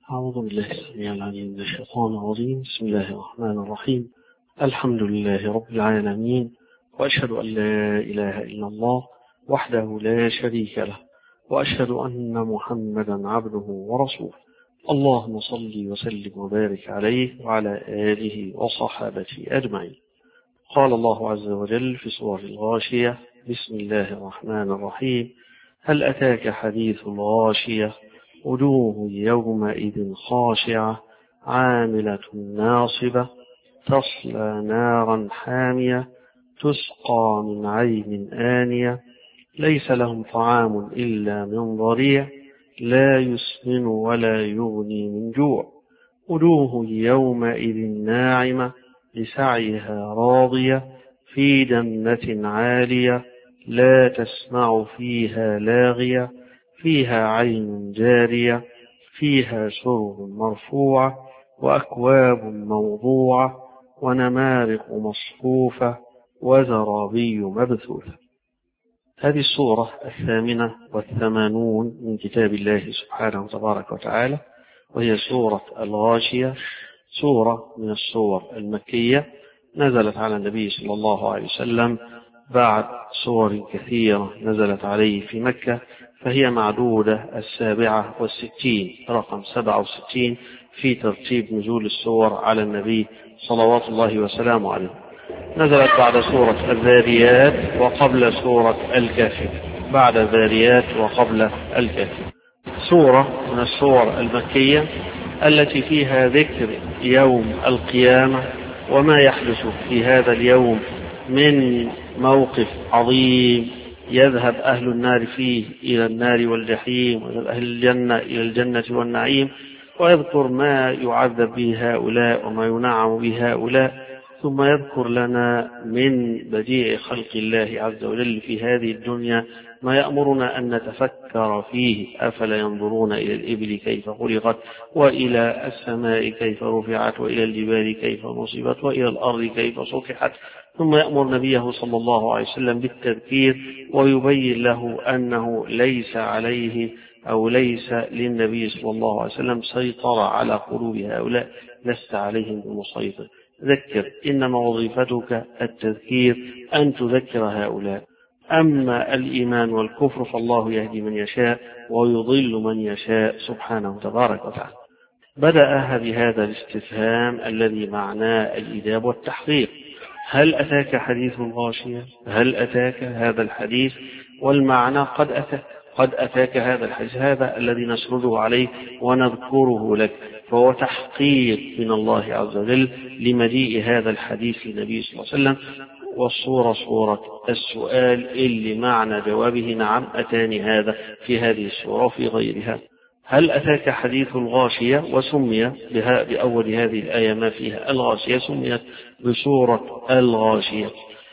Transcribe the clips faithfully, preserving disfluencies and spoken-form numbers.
أعوذ بالله السميع العليم من الشيطان الرجيم. بسم الله الرحمن الرحيم. الحمد لله رب العالمين، وأشهد أن لا إله إلا الله وحده لا شريك له، وأشهد أن محمدا عبده ورسوله. اللهم صل وسلم وبارك عليه وعلى آله وصحابته أجمعين. قال الله عز وجل في سورة الغاشية: بسم الله الرحمن الرحيم. هل أتاك حديث الغاشية؟ وجوه يومئذ خاشعة عاملة ناصبة تصلى نارا حامية تسقى من عين آنية ليس لهم طعام إلا من ضريع لا يسمن ولا يغني من جوع. وجوه يومئذ ناعمة لسعيها راضية في جنة عالية لا تسمع فيها لاغية فيها عين جارية فيها سرر مرفوعة وأكواب موضوعة ونمارق مصفوفة وزرابي مبثوثة. هذه السورة الثامنة والثمانون من كتاب الله سبحانه تبارك وتعالى، وهي سورة الغاشية، سورة من السور المكية، نزلت على النبي صلى الله عليه وسلم بعد سور كثيرة نزلت عليه في مكة، فهي معدودة السابعة والستين، رقم سبعة وستين في ترتيب نزول السور على النبي صلوات الله وسلامه عليه. نزلت بعد سورة الذاريات وقبل سورة الكهف، بعد الذاريات وقبل الكهف. سورة من السور المكية التي فيها ذكر يوم القيامة وما يحدث في هذا اليوم من موقف عظيم يذهب أهل النار فيه إلى النار والجحيم، ويذهب أهل الجنة إلى الجنة والنعيم، ويذكر ما يعذب به هؤلاء وما ينعم به هؤلاء، ثم يذكر لنا من بديع خلق الله عز وجل في هذه الدنيا ما يأمرنا أن نتفكر فيه. أفلا ينظرون إلى الإبل كيف خلقت وإلى السماء كيف رفعت وإلى الجبال كيف نصبت وإلى الأرض كيف سطحت. ثم يأمر نبيه صلى الله عليه وسلم بالتذكير ويبين له أنه ليس عليه أو ليس للنبي صلى الله عليه وسلم سيطرة على قلوب هؤلاء، لست عليهم بمسيطر. ذكر، إنما وظيفتك التذكير، أن تذكر هؤلاء. أما الإيمان والكفر فالله يهدي من يشاء ويضل من يشاء سبحانه تبارك وتعالى. بدأ بهذا الاستفهام الذي معناه الإجابة والتحقيق: هل أتاك حديث الغاشية؟ هل أتاك هذا الحديث؟ والمعنى قد أتاك، قد أتاك هذا الحديث، هذا الذي نسرده عليه ونذكره لك، فهو تحقيق من الله عز وجل لمجيء هذا الحديث للنبي صلى الله عليه وسلم. والصورة صورة السؤال اللي معنى جوابه نعم أتاني هذا في هذه السورة وفي غيرها. هل أتاك حديث الغاشية؟ وسمي بها بأول هذه الآية ما فيها الغاشية، سميت بسورة الغاشية.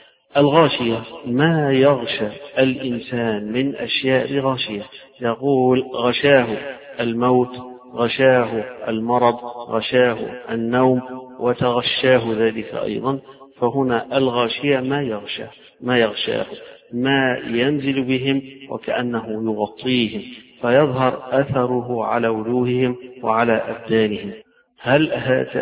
الغاشية ما يغشى الإنسان من أشياء غاشية، يقول غشاه الموت، غشاه المرض، غشاه النوم، وتغشاه ذلك أيضا. فهنا الغاشية ما يغشاه، ما يغشاه، ما ينزل بهم وكأنه يغطيهم، فيظهر أثره على وجوههم وعلى أبدانهم. هل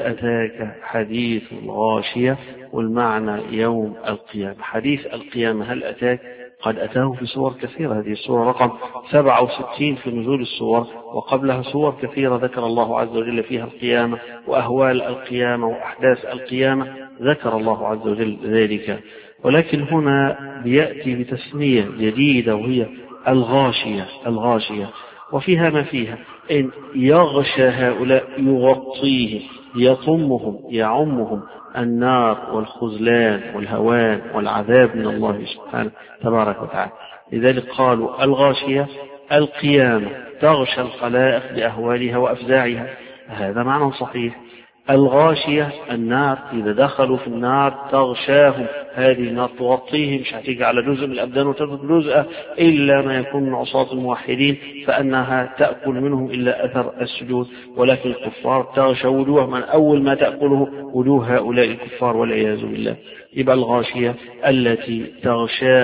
أتاك حديث الغاشية؟ والمعنى يوم القيامة. حديث القيامة هل أتاك؟ قد أتاه في سور كثيرة، هذه السورة رقم سبعة وستين في نزول السور، وقبلها سور كثيرة ذكر الله عز وجل فيها القيامة وأهوال القيامة وأحداث القيامة، ذكر الله عز وجل ذلك. ولكن هنا بيأتي بتسمية جديدة وهي الغاشية. الغاشية وفيها ما فيها، إن يغشى هؤلاء يغطيهم، يطمهم، يعمهم النار والخذلان والهوان والعذاب من الله سبحانه تبارك وتعالى. لذلك قالوا الغاشية القيامة تغشى الخلائق بأهوالها وأفزاعها، هذا معنى صحيح. الغاشية النار، إذا دخلوا في النار تغشاهم هذه النار، تغطيهم، مش هتيجي على جزء من الأبدان وتترك جزء إلا ما يكون من عصاة الموحدين فأنها تأكل منهم إلا أثر السجود. ولكن الكفار تغشى وجوه من أول ما تأكله وجوه هؤلاء الكفار والعياذ بالله. يبقى الغاشية التي تغشاهم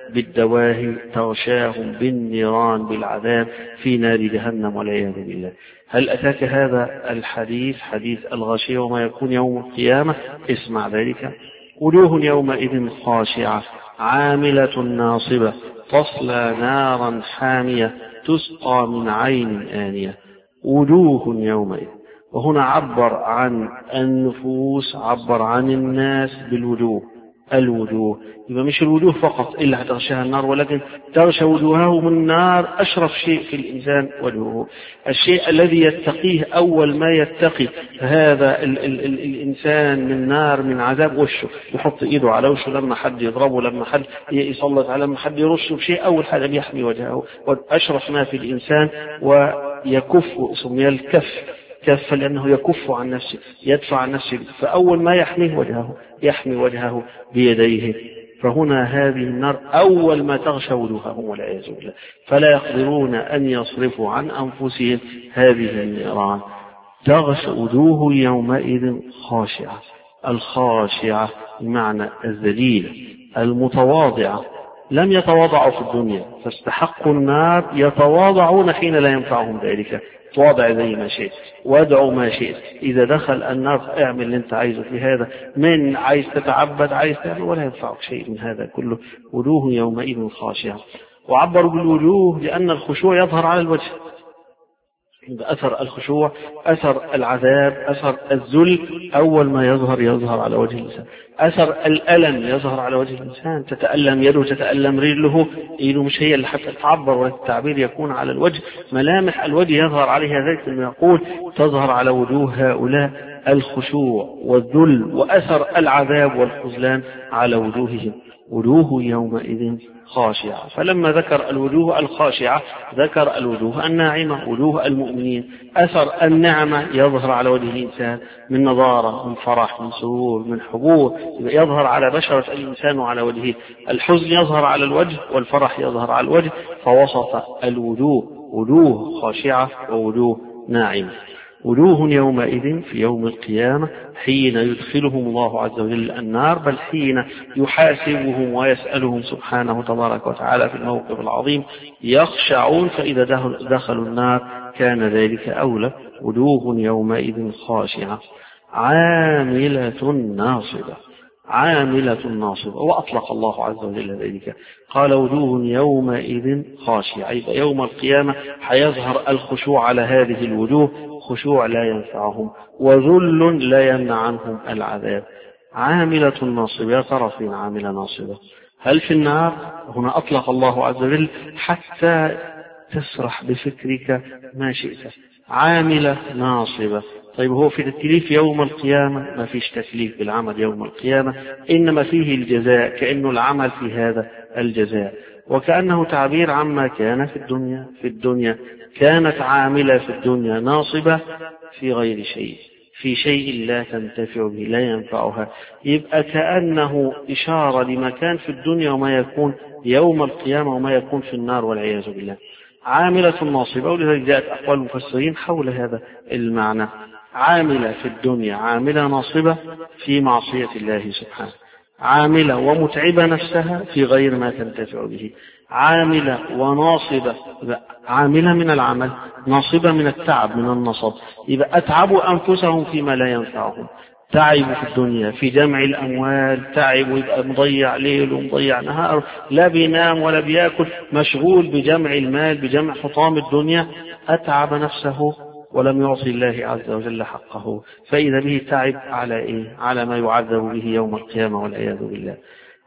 بالدواهي تغشاهم بالنيران بالعذاب في نار جهنم والعياذ بالله. هل أتاك هذا الحديث حديث الغاشية وما يكون يوم القيامة؟ اسمع ذلك: وجوه يومئذ خاشعة عاملة ناصبة تصلى نارا حامية تسقى من عين آنية. وجوه يومئذ، وهنا عبر عن النفوس، عبر عن الناس بالوجوه. الوجوه يبقى مش الوجوه فقط إلا هتغشاها النار، ولكن تغشى وجوههم النار. أشرف شيء في الإنسان وجهه، الشيء الذي يتقيه أول ما يتقي هذا ال ال ال الإنسان من نار من عذاب وشه. يحط إيده على وشه لما حد يضربه، لما حد يسلط عليه، لما حد يرشه بشيء، أول حاجة بيحمي وجهه. وأشرف ما في الإنسان ويكف، سمي الكف كف لأنه يكف عن نفسه، يدفع عن نفسه، فأول ما يحميه وجهه، يحمي وجهه بيديه. فهنا هذه النار أول ما تغشى وجوههم والعياذ بالله، فلا يقدرون أن يصرفوا عن أنفسهم هذه النيران. تغشى وجوه يومئذ خاشعة. الخاشعة بمعنى الذليلة المتواضعة، لم يتواضعوا في الدنيا فاستحقوا النار، يتواضعون حين لا ينفعهم ذلك. تواضع زي ما شئت وادعوا ما شئت، إذا دخل النار اعمل اللي انت عايزه في هذا، من عايز تتعبد عايز تعمل، ولا ينفعك شيء من هذا كله. وجوه يومئذ خاشعة. وعبروا بالوجوه لأن الخشوع يظهر على الوجه، أثر الخشوع، أثر العذاب، أثر الذل أول ما يظهر يظهر على وجه الإنسان. أثر الألم يظهر على وجه الإنسان، تتألم يده، تتألم رجله، إيده مش هي اللي حتى تعبر، والتعبير يكون على الوجه، ملامح الوجه يظهر عليها ذلك ما يقول تظهر على وجوه هؤلاء الخشوع والذل، وأثر العذاب والخذلان على وجوههم. وجوه يومئذ خاشعة. فلما ذكر الوجوه الخاشعة ذكر الوجوه الناعمة، وجوه المؤمنين. أثر النعمة يظهر على وجه الإنسان من نضارة، من فرح، من سرور، من حبور، يظهر على بشرة الإنسان وعلى وجهه. الحزن يظهر على الوجه والفرح يظهر على الوجه، فوسط الوجوه وجوه خاشعة ووجوه ناعمة. وجوه يومئذ في يوم القيامة حين يدخلهم الله عز وجل النار، بل حين يحاسبهم ويسألهم سبحانه تبارك وتعالى في الموقف العظيم، يخشعون، فإذا دخلوا النار كان ذلك أولى. وجوه يومئذ خاشعة عاملة ناصبة. عاملة ناصبة. وأطلق الله عز وجل ذلك، قال وجوه يومئذ خاشعة. يبقى يوم القيامة حيظهر الخشوع على هذه الوجوه، خشوع لا ينفعهم وذل لا يمنع عنهم العذاب. عاملة ناصبة. يا ترى فين عاملة ناصبة؟ هل في النار؟ هنا أطلق الله عز وجل حتى تسرح بفكرك ما شئت. عاملة ناصبة. طيب هو في التكليف يوم القيامة؟ ما فيش تكليف بالعمل يوم القيامة، إنما فيه الجزاء، كأنه العمل في هذا الجزاء، وكأنه تعبير عما كان في الدنيا. في الدنيا كانت عاملة، في الدنيا ناصبة في غير شيء، في شيء لا تنتفع به، لا ينفعها. يبقى كأنه إشارة لما كان في الدنيا وما يكون يوم القيامة وما يكون في النار والعياذ بالله. عاملة ناصبة. ولذلك جاءت أقوال المفسرين حول هذا المعنى. عاملة في الدنيا، عاملة ناصبة في معصية الله سبحانه، عاملة ومتعبة نفسها في غير ما تنتفع به. عاملة وناصبة، عاملة من العمل، ناصبة من التعب، من النصب. يبقى أتعبوا أنفسهم فيما لا ينفعهم. تعبوا في الدنيا في جمع الأموال، تعبوا، يبقى مضيع ليل ومضيع نهار، لا بينام ولا بيأكل، مشغول بجمع المال، بجمع حطام الدنيا. أتعب نفسه ولم يعصي الله عز وجل حقه، فإذا به تعب على إيه؟ على ما يعذب به يوم القيامة والعياذ بالله.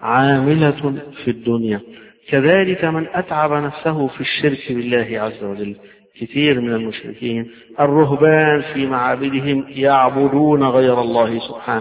عاملة في الدنيا. كذلك من أتعب نفسه في الشرك بالله عز وجل. كثير من المشركين الرهبان في معابدهم يعبدون غير الله سبحانه.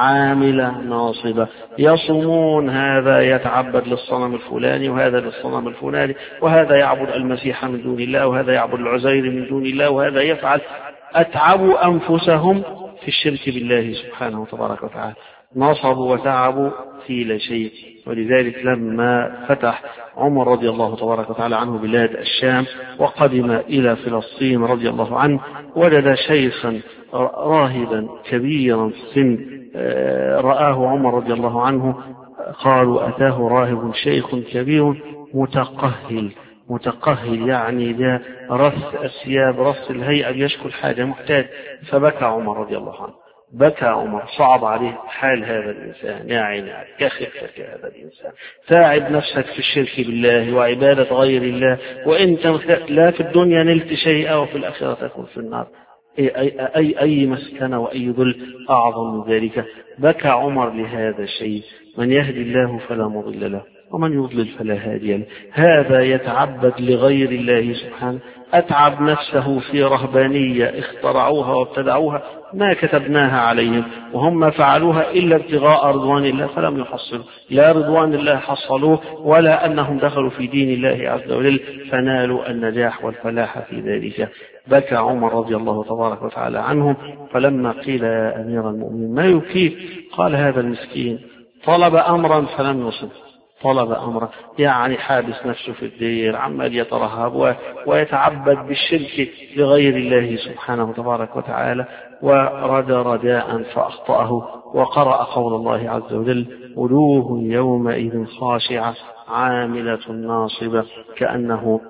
عاملة ناصبة. يصومون، هذا يتعبد للصنم الفلاني، وهذا للصنم الفلاني، وهذا يعبد المسيح من دون الله، وهذا يعبد العزير من دون الله، وهذا يفعل. أتعبوا أنفسهم في الشرك بالله سبحانه وتبارك وتعالى. نصبوا وتعبوا في لا شيء. ولذلك لما فتح عمر رضي الله تبارك وتعالى عنه بلاد الشام وقدم إلى فلسطين رضي الله عنه، وجد شيخا راهبا كبيرا في السن، رآه عمر رضي الله عنه قالوا أتاه راهب شيخ كبير متقهل. متقهل يعني ده رث الثياب، رث الهيئة، يشكو الحاجة، محتاج. فبكى عمر رضي الله عنه، بكى عمر، صعب عليه حال هذا الإنسان. يا عيني كخفك هذا الإنسان، تعب نفسك في الشرك بالله وعبادة غير الله، وإنت لا في الدنيا نلت شيئا وفي الآخرة تكون في النار. أي, أي, أي, أي مسكنة وأي ذل أعظم من ذلك. بكى عمر لهذا الشيء. من يهدي الله فلا مضل له ومن يضلل فلا هادي له. هذا يتعبد لغير الله سبحانه، أتعب نفسه في رهبانية اخترعوها وابتدعوها ما كتبناها عليهم، وهم فعلوها إلا ابتغاء رضوان الله فلم يحصلوا، لا رضوان الله حصلوه ولا أنهم دخلوا في دين الله عز وجل فنالوا النجاح والفلاح في ذلك. بكى عمر رضي الله تبارك وتعالى عنهم. فلما قيل يا أمير المؤمنين ما يبكيك؟ قال هذا المسكين طلب أمرا فلم يصب. طلب أمرا يعني حابس نفسه في الدير، عمال يترهب ويتعبد بالشرك لغير الله سبحانه تبارك وتعالى، ورد رداء فأخطأه وقرأ قول الله عز وجل وجوه يومئذ خاشعة عاملة ناصبة، كأنه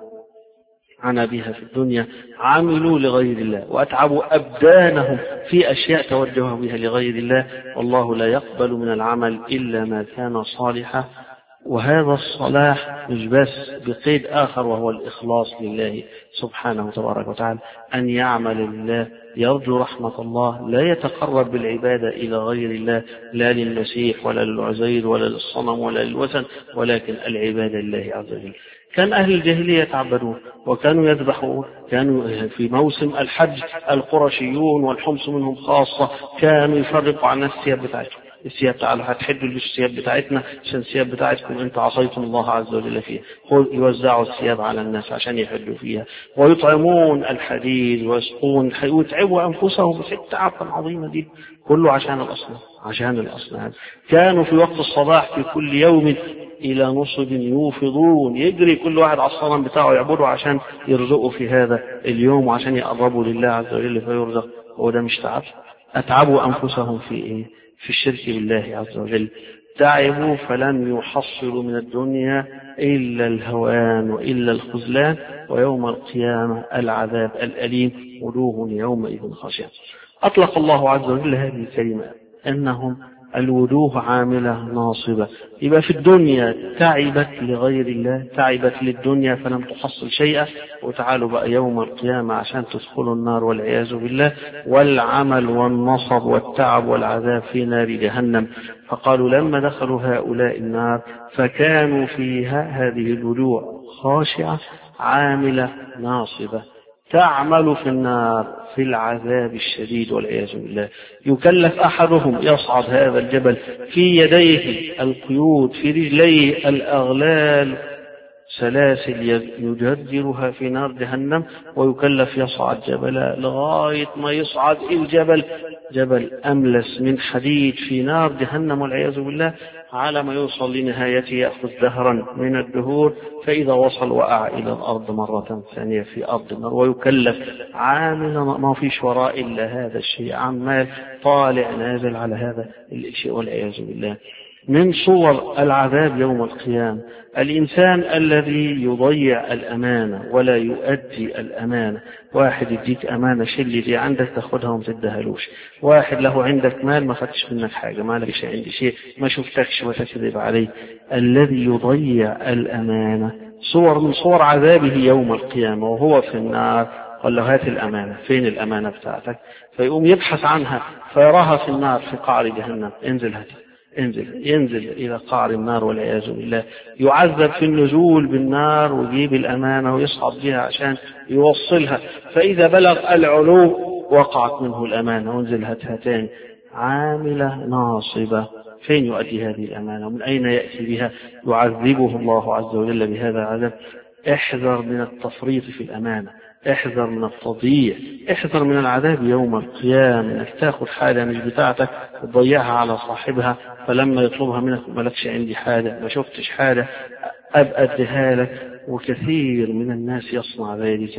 عنا بها في الدنيا عملوا لغير الله وأتعبوا أبدانهم في أشياء توجهوا بها لغير الله، والله لا يقبل من العمل إلا ما كان صالحا. وهذا الصلاح مش بس بقيد آخر وهو الإخلاص لله سبحانه تبارك وتعالى، أن يعمل لله يرجو رحمة الله، لا يتقرب بالعبادة إلى غير الله، لا للمسيح ولا للعزير ولا للصنم ولا للوثن، ولكن العبادة لله عز وجل. كان أهل الجاهلية يتعبدون وكانوا يذبحون، كانوا في موسم الحج القرشيون والحمص منهم خاصة كانوا يفرقوا عن الثياب بتاعتهم. الثياب تعالوا هتحدوا الثياب بتاعتنا عشان الثياب بتاعتكم انت عصيتم الله عز وجل فيها، يوزعوا الثياب على الناس عشان يحدوا فيها، ويطعمون الحديد ويسقون، ويتعبوا انفسهم في التعب عظيمه دي كله عشان الاصنام، عشان الاصنام. كانوا في وقت الصباح في كل يوم الى نصب يوفضون، يجري كل واحد على الصنم بتاعه يعبده عشان يرزقوا في هذا اليوم وعشان يقربوا لله عز وجل فيرزق. وده مش تعب؟ اتعبوا انفسهم في ايه؟ في الشرك بالله عز وجل. تعبوا فلم يحصلوا من الدنيا إلا الهوان وإلا الخذلان، ويوم القيامة العذاب الأليم وجوه يومئذ خاشعة. أطلق الله عز وجل هذه الكلمة أنهم الوجوه عاملة ناصبة. يبقى في الدنيا تعبت لغير الله، تعبت للدنيا فلم تحصل شيئا، وتعالوا بقى يوم القيامة عشان تدخلوا النار والعياذ بالله، والعمل والنصب والتعب والعذاب في نار جهنم. فقالوا لما دخلوا هؤلاء النار فكانوا فيها هذه الوجوه خاشعة عاملة ناصبة، تعمل في النار في العذاب الشديد والعياذ بالله. يكلف أحدهم يصعد هذا الجبل، في يديه القيود، في رجليه الأغلال، سلاسل يجدرها في نار جهنم، ويكلف يصعد جبلا لغاية ما يصعد الجبل، جبل أملس من حديد في نار جهنم والعياذ بالله، على ما يوصل لنهايته يأخذ دهرا من الدهور، فإذا وصل وقع إلى الأرض مرة ثانية في أرض النار، ويكلف عاملا ما فيش وراء إلا هذا الشيء، عمال طالع نازل على هذا الشيء والعياذ بالله. من صور العذاب يوم القيامة الإنسان الذي يضيع الأمانة ولا يؤدي الأمانة. واحد يديك أمانة شل دي عندك تاخدها وما تدهلوش، واحد له عندك مال ما خدش منك حاجة، ما لكش عندي شيء، ما شفتكش وتكذب عليه. الذي يضيع الأمانة صور من صور عذابه يوم القيامة وهو في النار. قال له هات الأمانة، فين الأمانة بتاعتك؟ فيقوم يبحث عنها فيراها في النار في قعر جهنم، انزل هاتها، انزل، ينزل إلى قعر النار والعياذ بالله، يعذب في النزول بالنار ويجيب الأمانة ويصعد بها عشان يوصلها، فإذا بلغ العلو وقعت منه الأمانة وانزل هاتها تاني. عاملة ناصبة، فين يؤدي هذه الأمانة ومن أين يأتي بها؟ يعذبه الله عز وجل بهذا العذاب. احذر من التفريط في الأمانة، احذر من التضييع، احذر من العذاب يوم القيامة، انك تاخذ حاجة مش بتاعتك وتضيعها على صاحبها، فلما يطلبها منك ما لكش عندي حاجة، ما شفتش حاجة أبقى اديها لك. وكثير من الناس يصنع ذلك،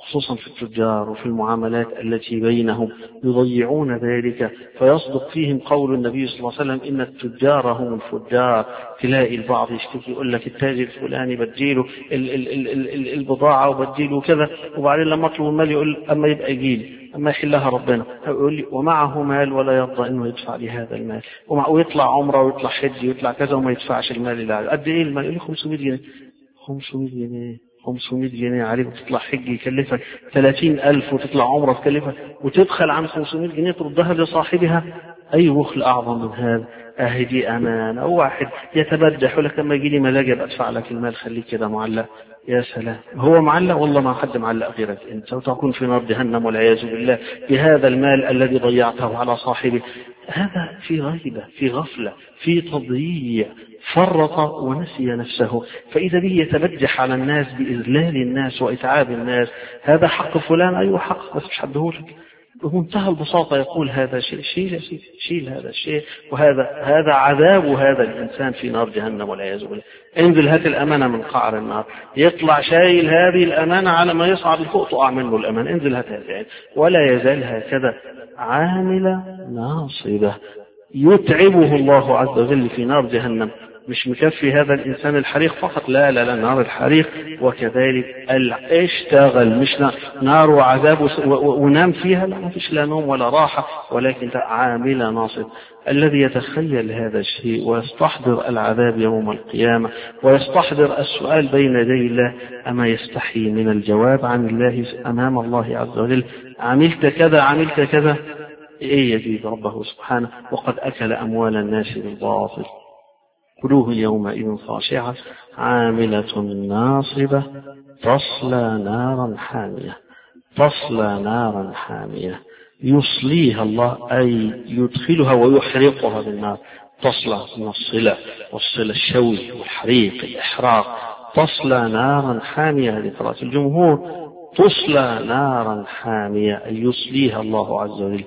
خصوصا في التجار وفي المعاملات التي بينهم يضيعون ذلك، فيصدق فيهم قول النبي صلى الله عليه وسلم إن التجار هم الفجار. تلاقي البعض يشتكي يقول لك التاجر الفلاني بديله ال ال ال ال ال البضاعة وبديله كذا، وبعدين لما اطلب المال يقول أما يبقى يجيلي، أما يحلها ربنا، يقول لي ومعه مال ولا يرضى إنه يدفع لي هذا المال، ويطلع عمره ويطلع حج ويطلع كذا وما يدفعش المال اللي عليه. قد إيه المال؟ يقول لي خمسمائة جنيه. خمسمائة جنيه خمسمائة جنيه عليك وتطلع حج يكلفك ثلاثين ألف، وتطلع عمره تكلفك، وتدخل عن خمسمائة جنيه تردها لصاحبها. أي بخل أعظم من هذا؟ أهدي أمانة. واحد يتبدح لك لما يجي لي ملاجئ أدفع لك المال، خليك كده معلق. يا سلام، هو معلق والله ما حد معلق غيرك أنت، وتكون في نار جهنم والعياذ بالله بهذا المال الذي ضيعته على صاحبه. هذا في غيبة، في غفلة، في تضييع، فرط ونسي نفسه، فإذا به يتبجح على الناس بإذلال الناس وإتعاب الناس. هذا حق فلان، أيوه حق، بس مش حدهولك. بمنتهى البساطة يقول هذا شيء، شيل شيل هذا الشيء، وهذا هذا عذاب هذا الإنسان في نار جهنم والعياذ بالله. انزل هات الأمانة من قعر النار، يطلع شايل هذه الأمانة على ما يصعد لفوق تقع منه الأمانة. انزل هات هذه، ولا يزال هكذا عاملة ناصبة يتعبه الله عز وجل في نار جهنم. مش مكفي هذا الإنسان الحريق فقط، لا لا لا، نار الحريق وكذلك اشتغل، مش نار وعذاب ونام فيها، لا، ما فيش لا نوم ولا راحة، ولكن عاملة ناصب. الذي يتخيل هذا الشيء ويستحضر العذاب يوم القيامة ويستحضر السؤال بين يدي الله، أما يستحي من الجواب عن الله أمام الله عز وجل؟ عملت كذا عملت كذا، إيه يجيب ربه سبحانه؟ وقد أكل أموال الناس بالباطل. وجوه يومئذ خاشعة عاملة ناصبة تصلى نارا حامية. تصلى نارا حامية يصليها الله، أي يدخلها ويحرقها بالنار. تصلى من الصلة، والصلة الشوي والحريق الإحراق. تصلى نارا حامية، هذه قراءة الجمهور. تصلى نارا حامية أي يصليها الله عز وجل،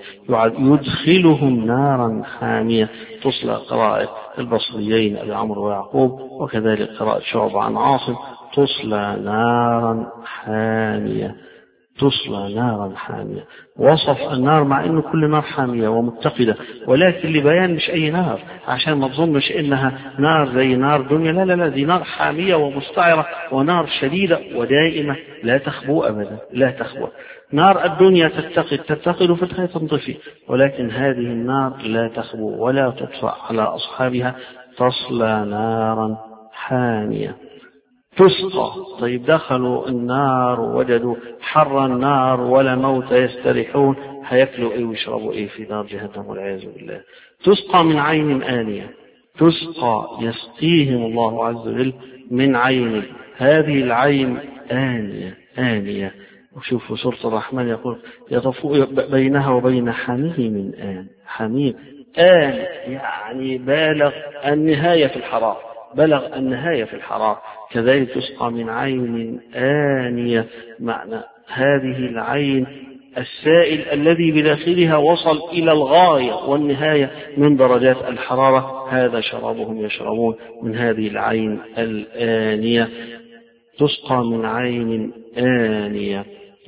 يدخلهم نارا حامية. تصلى قراءة البصريين أبي عمرو ويعقوب، وكذلك قراءة شعبة عن عاصم. تصلى نارا حامية، تصلى نارا حامية. وصف النار مع أنه كل نار حامية ومتقدة، ولكن لبيان مش أي نار، عشان ما تظنش إنها نار زي نار دنيا، لا لا لا، دي نار حامية ومستعرة ونار شديدة ودائمة لا تخبو أبدا، لا تخبو. نار الدنيا تتقد تتقد فتحة تنطفي، ولكن هذه النار لا تخبو ولا تطفأ على أصحابها. تصلى نارا حامية تسقى. طيب دخلوا النار ووجدوا حر النار ولا موت يستريحون، هياكلوا ايه ويشربوا ايه في نار جهنم والعياذ بالله. تسقى من عين آنية، تسقى يسقيهم الله عز وجل من عين. هذه العين آنية آنية. وشوفوا سورة الرحمن يقول يطفو بينها وبين حميم آن. حميم آن يعني بالغ النهاية في الحرارة، بلغ النهاية في الحرارة. كذلك تسقى من عين آنية، معنى هذه العين السائل الذي بداخلها وصل إلى الغاية والنهاية من درجات الحرارة، هذا شرابهم يشربون من هذه العين الآنية. تسقى من عين آنية،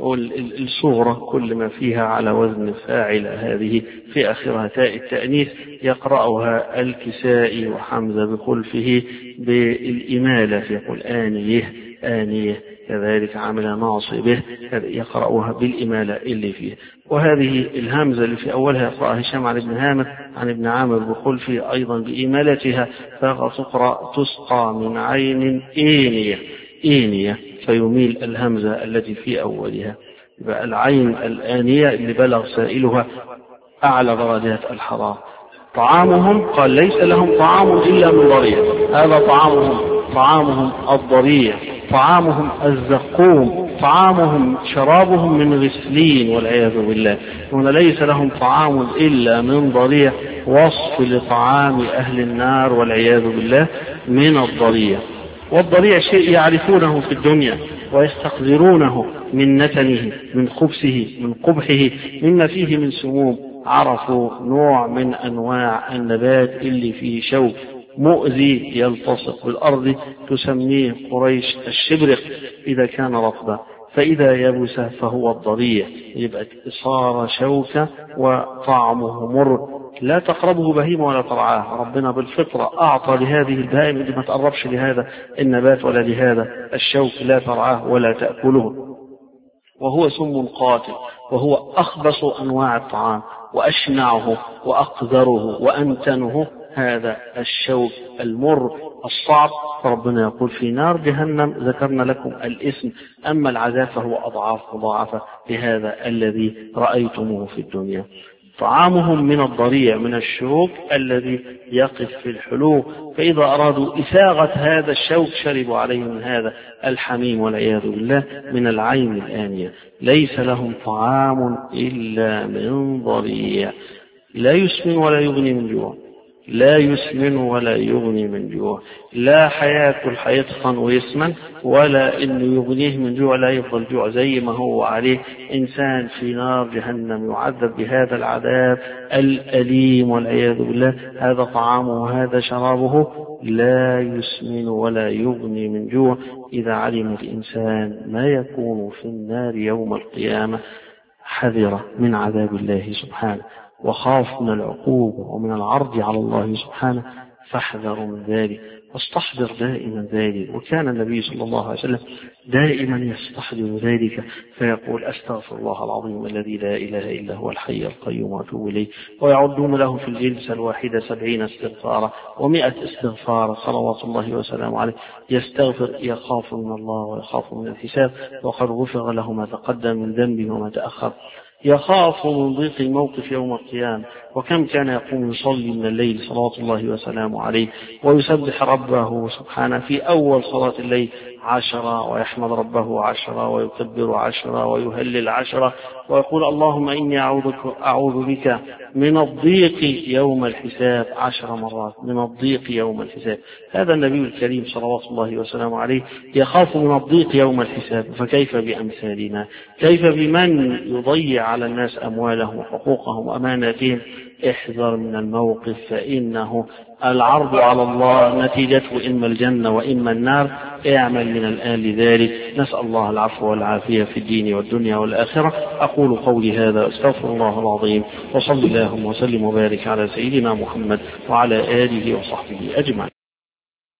والصورة كل ما فيها على وزن فاعل، هذه في آخرها تاء التأنيث، يقرأها الكسائي وحمزة بخلفه بالإمالة، يقول آنية آنية. كذلك عمل ناصبه يقرأها بالإمالة اللي فيه. وهذه الهمزة اللي في أولها يقرأها هشام عن ابن هامر عن ابن عامر بخلفه أيضا بإمالتها، فتقرأ تسقى من عين آنية آنية، فيميل الهمزة التي في أولها. يبقى العين الآنية اللي بلغ سائلها أعلى درجات الحرارة. طعامهم قال ليس لهم طعام إلا من ضريع، هذا طعامهم، طعامهم الضريع، طعامهم الزقوم، طعامهم شرابهم من غسلين والعياذ بالله. هنا ليس لهم طعام إلا من ضريع، وصف لطعام أهل النار والعياذ بالله من الضريع. والضريع شيء يعرفونه في الدنيا ويستقذرونه من نتنه، من خبثه، من قبحه، مما فيه من سموم. عرفوا نوع من أنواع النبات اللي فيه شوك مؤذي يلتصق بالأرض، تسميه قريش الشبرق إذا كان رطبا. فإذا يبس فهو الضريع، يبقى صار شوكة وطعمه مر، لا تقربه بهيمة ولا ترعاه. ربنا بالفطرة أعطى لهذه البهائم اللي ما تقربش لهذا النبات ولا لهذا الشوك، لا ترعاه ولا تأكله، وهو سم قاتل، وهو أخبث أنواع الطعام وأشنعه وأقذره وأنتنه هذا الشوك المر الصعب. فربنا يقول في نار جهنم ذكرنا لكم الاسم، أما العذاب فهو أضعاف مضاعفة لهذا الذي رأيتموه في الدنيا. طعامهم من الضريع، من الشوك الذي يقف في الحلوق، فإذا أرادوا إساغة هذا الشوك شربوا عليه من هذا الحميم والعياذ بالله من العين الآنية. ليس لهم طعام إلا من ضريع، لا يسمن ولا يغني من جوع، لا يسمن ولا يغني من جوع، لا حياكل حيتخن ويسمن، ولا إنه يغنيه من جوع لا يفضل جوع زي ما هو عليه. إنسان في نار جهنم يعذب بهذا العذاب الأليم والعياذ بالله، هذا طعامه وهذا شرابه، لا يسمن ولا يغني من جوع. إذا علم الإنسان ما يكون في النار يوم القيامة حذر من عذاب الله سبحانه، وخاف من العقوبة ومن العرض على الله سبحانه، فاحذروا من ذلك واستحضر دائما ذلك. وكان النبي صلى الله عليه وسلم دائما يستحضر ذلك فيقول أستغفر الله العظيم الذي لا إله إلا هو الحي القيوم وأتوب إليه، ويعدون له في الجلسة الواحدة سبعين استغفارا ومئة استغفار صلوات الله وسلامه عليه، يستغفر يخاف من الله ويخاف من الحساب، وقد غفر له ما تقدم من ذنبه وما تأخر. يخاف من ضيق الموقف يوم القيامة، وكم كان يقوم يصلي من الليل صلوات الله وسلامه عليه، ويسبح ربه سبحانه في أول صلاة الليل عشرة، ويحمد ربه عشرة، ويكبر عشرة، ويهلل عشرة، ويقول اللهم إني أعوذ بك من الضيق يوم الحساب عشر مرات، من الضيق يوم الحساب. هذا النبي الكريم صلوات الله وسلامه عليه يخاف من الضيق يوم الحساب، فكيف بأمثالنا؟ كيف بمن يضيع على الناس أموالهم وحقوقهم وأماناتهم؟ احذر من الموقف، فإنه العرض على الله نتيجته إما الجنة وإما النار. اعمل من الآن لذلك. نسأل الله العفو والعافية في الدين والدنيا والآخرة. أقول قولي هذا أستغفر الله العظيم، وصلى اللهم وسلم وبارك على سيدنا محمد وعلى آله وصحبه أجمعين.